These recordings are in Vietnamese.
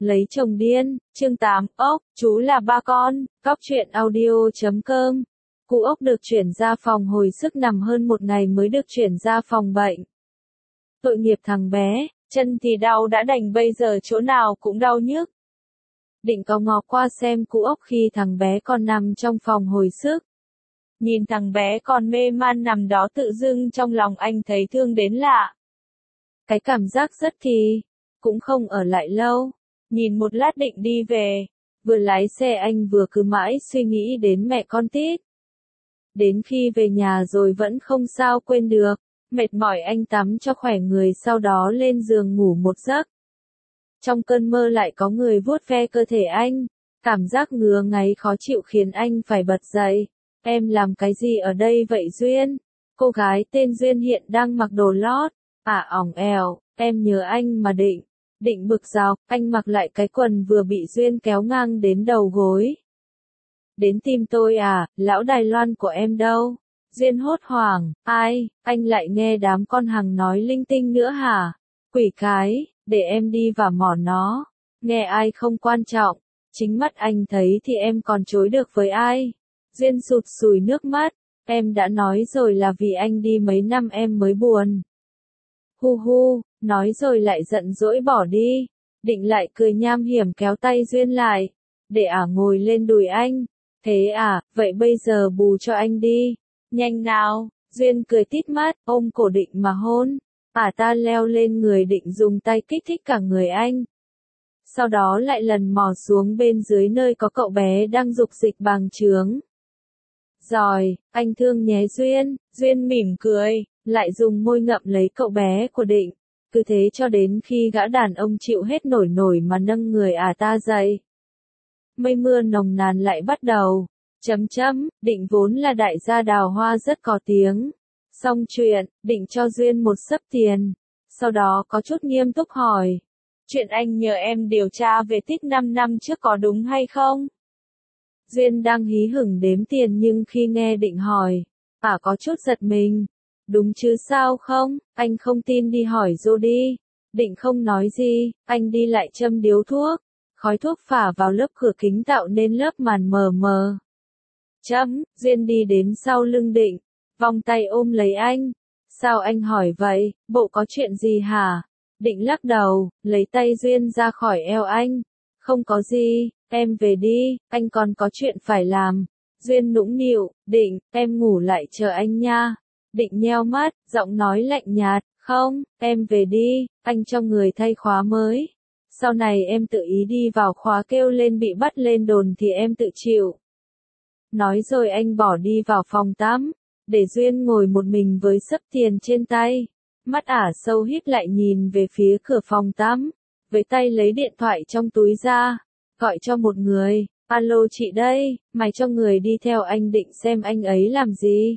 Lấy chồng điên, chương 8, ốc, chú là ba con, cóc truyện audio.com. Cụ ốc được chuyển ra phòng hồi sức nằm hơn một ngày mới được chuyển ra phòng bệnh. Tội nghiệp thằng bé, chân thì đau đã đành bây giờ chỗ nào cũng đau nhức. Định có ngó qua xem cụ ốc khi thằng bé còn nằm trong phòng hồi sức. Nhìn thằng bé còn mê man nằm đó tự dưng trong lòng anh thấy thương đến lạ. Cái cảm giác rất kỳ, cũng không ở lại lâu. Nhìn một lát định đi về, vừa lái xe anh vừa cứ mãi suy nghĩ đến mẹ con Tít. Đến khi về nhà rồi vẫn không sao quên được, mệt mỏi anh tắm cho khỏe người sau đó lên giường ngủ một giấc. Trong cơn mơ lại có người vuốt ve cơ thể anh, cảm giác ngứa ngáy khó chịu khiến anh phải bật dậy. Em làm cái gì ở đây vậy Duyên? Cô gái tên Duyên hiện đang mặc đồ lót. À ỏng ẻo, em nhớ anh mà Định. Định bực dọc, anh mặc lại cái quần vừa bị Duyên kéo ngang đến đầu gối. Đến tìm tôi à, lão Đài Loan của em đâu? Duyên hốt hoảng, ai, anh lại nghe đám con hằng nói linh tinh nữa hả? Quỷ cái, để em đi vào mỏ nó. Nghe ai không quan trọng, chính mắt anh thấy thì em còn chối được với ai? Duyên sụt sùi nước mắt, em đã nói rồi là vì anh đi mấy năm em mới buồn. Hu hu, nói rồi lại giận dỗi bỏ đi. Định lại cười nham hiểm kéo tay Duyên lại, để ngồi lên đùi anh. Thế vậy bây giờ bù cho anh đi. Nhanh nào, Duyên cười tít mắt, ôm cổ Định mà hôn. Ta leo lên người Định dùng tay kích thích cả người anh. Sau đó lại lần mò xuống bên dưới nơi có cậu bé đang dục dịch bàng chướng. Rồi, anh thương nhé Duyên, Duyên mỉm cười, lại dùng môi ngậm lấy cậu bé của Định. Cứ thế cho đến khi gã đàn ông chịu hết nổi mà nâng người ta dậy. Mây mưa nồng nàn lại bắt đầu. Định vốn là đại gia đào hoa rất có tiếng. Xong chuyện, Định cho Duyên một xấp tiền. Sau đó có chút nghiêm túc hỏi. Chuyện anh nhờ em điều tra về Tít 5 năm trước có đúng hay không? Duyên đang hí hửng đếm tiền nhưng khi nghe Định hỏi, có chút giật mình. Đúng chứ sao không, anh không tin đi hỏi Dô đi. Định không nói gì, anh đi lại châm điếu thuốc. Khói thuốc phả vào lớp cửa kính tạo nên lớp màn mờ mờ. Duyên đi đến sau lưng Định, vòng tay ôm lấy anh. Sao anh hỏi vậy, bộ có chuyện gì hả? Định lắc đầu, lấy tay Duyên ra khỏi eo anh. Không có gì, em về đi, anh còn có chuyện phải làm. Duyên nũng nịu, Định, em ngủ lại chờ anh nha. Định nheo mắt, giọng nói lạnh nhạt, không, em về đi, anh cho người thay khóa mới. Sau này em tự ý đi vào khóa kêu lên bị bắt lên đồn thì em tự chịu. Nói rồi anh bỏ đi vào phòng tắm, để Duyên ngồi một mình với xấp tiền trên tay. Mắt sâu híp lại nhìn về phía cửa phòng tắm, với tay lấy điện thoại trong túi ra, gọi cho một người, alo chị đây, mày cho người đi theo anh Định xem anh ấy làm gì.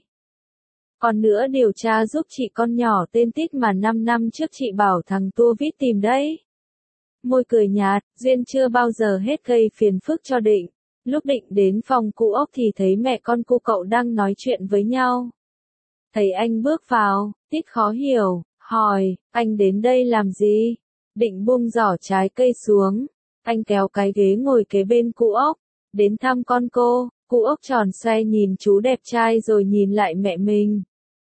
Còn nữa điều tra giúp chị con nhỏ tên Tít mà 5 năm trước chị bảo thằng tua vít tìm đấy. Môi cười nhạt, Duyên chưa bao giờ hết gây phiền phức cho Định. Lúc Định đến phòng cụ ốc thì thấy mẹ con cô cậu đang nói chuyện với nhau. Thấy anh bước vào, Tít khó hiểu, hỏi, anh đến đây làm gì? Định buông giỏ trái cây xuống. Anh kéo cái ghế ngồi kế bên cụ ốc. Đến thăm con cô, cụ ốc tròn xoe nhìn chú đẹp trai rồi nhìn lại mẹ mình.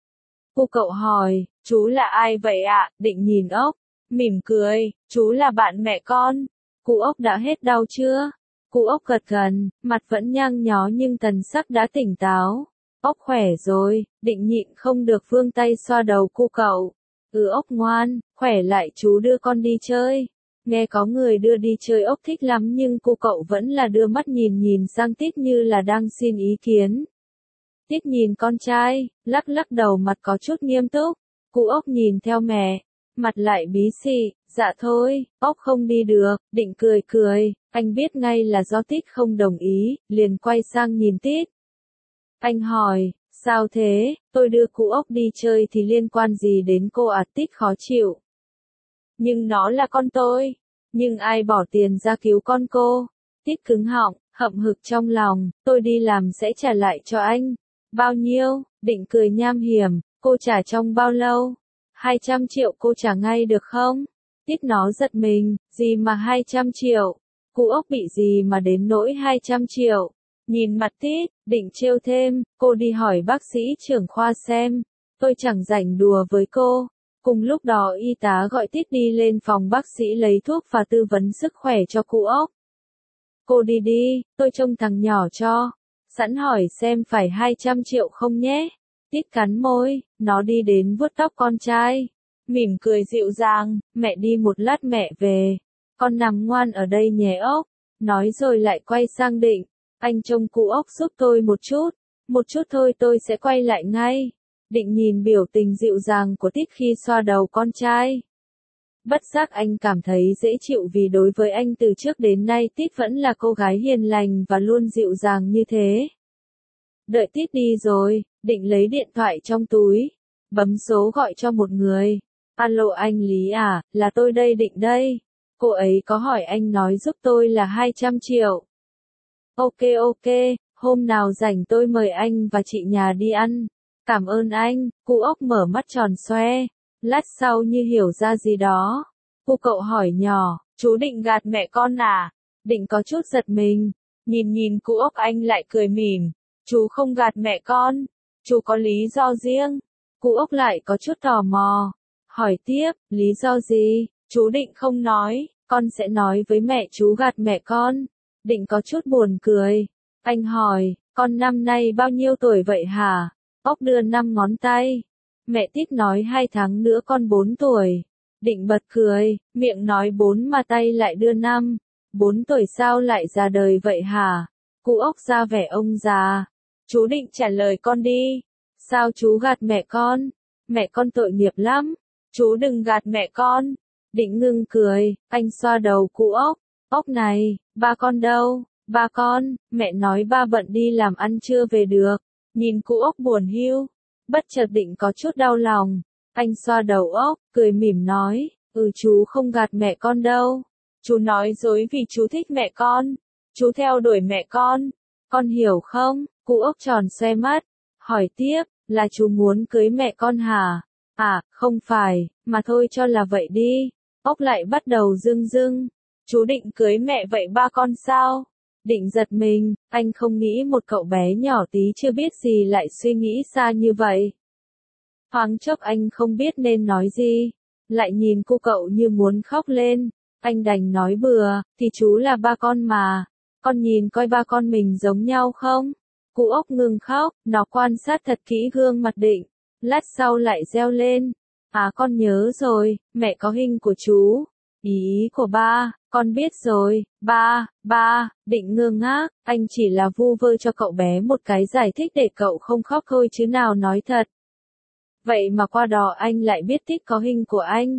Cô cậu hỏi, chú là ai vậy ạ? Định nhìn ốc, mỉm cười, chú là bạn mẹ con. Cụ ốc đã hết đau chưa? Cụ ốc gật gần, mặt vẫn nhang nhó nhưng thần sắc đã tỉnh táo. Ốc khỏe rồi, Định nhịn không được vươn tay xoa đầu cô cậu. Ốc ngoan, khỏe lại chú đưa con đi chơi. Nghe có người đưa đi chơi ốc thích lắm nhưng cô cậu vẫn là đưa mắt nhìn sang Tít như là đang xin ý kiến. Tít nhìn con trai, lắc đầu mặt có chút nghiêm túc. Cụ ốc nhìn theo mẹ, mặt lại bí xị, dạ thôi, ốc không đi được. Định cười, anh biết ngay là do Tít không đồng ý, liền quay sang nhìn Tít. Anh hỏi, sao thế, tôi đưa cụ ốc đi chơi thì liên quan gì đến cô Tít khó chịu. Nhưng nó là con tôi, nhưng ai bỏ tiền ra cứu con cô? Tít cứng họng, hậm hực trong lòng, tôi đi làm sẽ trả lại cho anh. Bao nhiêu? Định cười nham hiểm, cô trả trong bao lâu? 200 triệu cô trả ngay được không? Tít nó giật mình, Gì mà 200 triệu? Cụ Ốc bị gì mà đến nỗi 200 triệu? Nhìn mặt Tít, định trêu thêm, cô đi hỏi bác sĩ trưởng khoa xem. Tôi chẳng rảnh đùa với cô. Cùng lúc đó y tá gọi Tít đi lên phòng bác sĩ lấy thuốc và tư vấn sức khỏe cho cụ Ốc. Cô đi đi, tôi trông thằng nhỏ cho. Sẵn hỏi xem phải 200 triệu không nhé. Tít cắn môi, nó đi đến vuốt tóc con trai. Mỉm cười dịu dàng, mẹ đi một lát mẹ về. Con nằm ngoan ở đây nhé Ốc. Nói rồi lại quay sang Định. Anh trông cụ Ốc giúp tôi một chút thôi tôi sẽ quay lại ngay. Định nhìn biểu tình dịu dàng của Tít khi xoa đầu con trai. Bất giác anh cảm thấy dễ chịu vì đối với anh từ trước đến nay Tít vẫn là cô gái hiền lành và luôn dịu dàng như thế. Đợi Tít đi rồi, Định lấy điện thoại trong túi, bấm số gọi cho một người. Alo anh Lý à, là tôi đây Định đây. Cô ấy có hỏi anh nói giúp tôi là 200 triệu. Ok, hôm nào rảnh tôi mời anh và chị nhà đi ăn. Cảm ơn anh, cụ Ốc mở mắt tròn xoe. Lát sau như hiểu ra gì đó. Cô cậu hỏi nhỏ, chú Định gạt mẹ con à? Định có chút giật mình. Nhìn cụ Ốc anh lại cười mỉm. Chú không gạt mẹ con. Chú có lý do riêng. Cụ Ốc lại có chút tò mò. Hỏi tiếp, lý do gì? Chú Định không nói, con sẽ nói với mẹ chú gạt mẹ con. Định có chút buồn cười. Anh hỏi, con năm nay bao nhiêu tuổi vậy hả? Ốc đưa 5 ngón tay. Mẹ Tít nói 2 tháng nữa con 4 tuổi. Định bật cười, miệng nói 4 mà tay lại đưa 5. 4 tuổi sao lại ra đời vậy hả? Cụ Ốc ra vẻ ông già. Chú Định trả lời con đi. Sao chú gạt mẹ con? Mẹ con tội nghiệp lắm. Chú đừng gạt mẹ con. Định ngưng cười, anh xoa đầu cụ Ốc. Ốc này, ba con đâu? Ba con, mẹ nói ba bận đi làm ăn chưa về được. Nhìn cụ Ốc buồn hiu. Bất chợt Định có chút đau lòng. Anh xoa đầu Ốc, cười mỉm nói, chú không gạt mẹ con đâu. Chú nói dối vì chú thích mẹ con. Chú theo đuổi mẹ con hiểu không? Cụ Ốc tròn xoe mắt. Hỏi tiếp, là chú muốn cưới mẹ con hả? À, không phải, mà thôi cho là vậy đi. Ốc lại bắt đầu rưng rưng. Chú định cưới mẹ vậy ba con sao? Định giật mình, anh không nghĩ một cậu bé nhỏ tí chưa biết gì lại suy nghĩ xa như vậy. Thoáng chốc anh không biết nên nói gì. Lại nhìn cô cậu như muốn khóc lên. Anh đành nói bừa, thì chú là ba con mà. Con nhìn coi ba con mình giống nhau không? Cụ Ốc ngừng khóc, nó quan sát thật kỹ gương mặt Định. Lát sau lại reo lên. À con nhớ rồi, mẹ có hình của chú. Ý của ba, con biết rồi, ba, Định ngơ ngác, anh chỉ là vu vơ cho cậu bé một cái giải thích để cậu không khóc thôi chứ nào nói thật. Vậy mà qua đó anh lại biết Tít có hình của anh.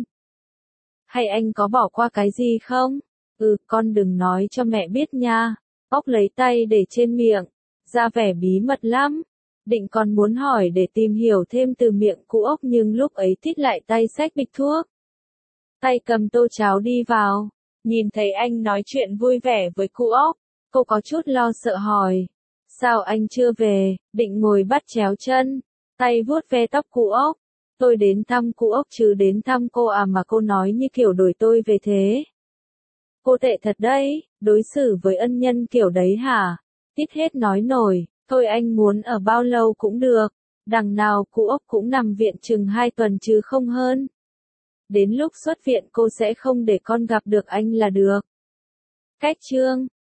Hay anh có bỏ qua cái gì không? Con đừng nói cho mẹ biết nha. Ốc lấy tay để trên miệng, ra vẻ bí mật lắm. Định còn muốn hỏi để tìm hiểu thêm từ miệng cụ Ốc nhưng lúc ấy Tít lại tay xách bịch thuốc. Tay cầm tô cháo đi vào. Nhìn thấy anh nói chuyện vui vẻ với cụ Ốc, cô có chút lo sợ hỏi. Sao anh chưa về? Định ngồi bắt chéo chân, tay vuốt ve tóc cụ Ốc. Tôi đến thăm cụ Ốc chứ đến thăm cô à mà cô nói như kiểu đuổi tôi về thế. Cô tệ thật đấy, đối xử với ân nhân kiểu đấy hả? Tít hết nói nổi, thôi anh muốn ở bao lâu cũng được. Đằng nào cụ Ốc cũng nằm viện chừng 2 tuần chứ không hơn. Đến lúc xuất viện cô sẽ không để con gặp được anh là được. Cách chương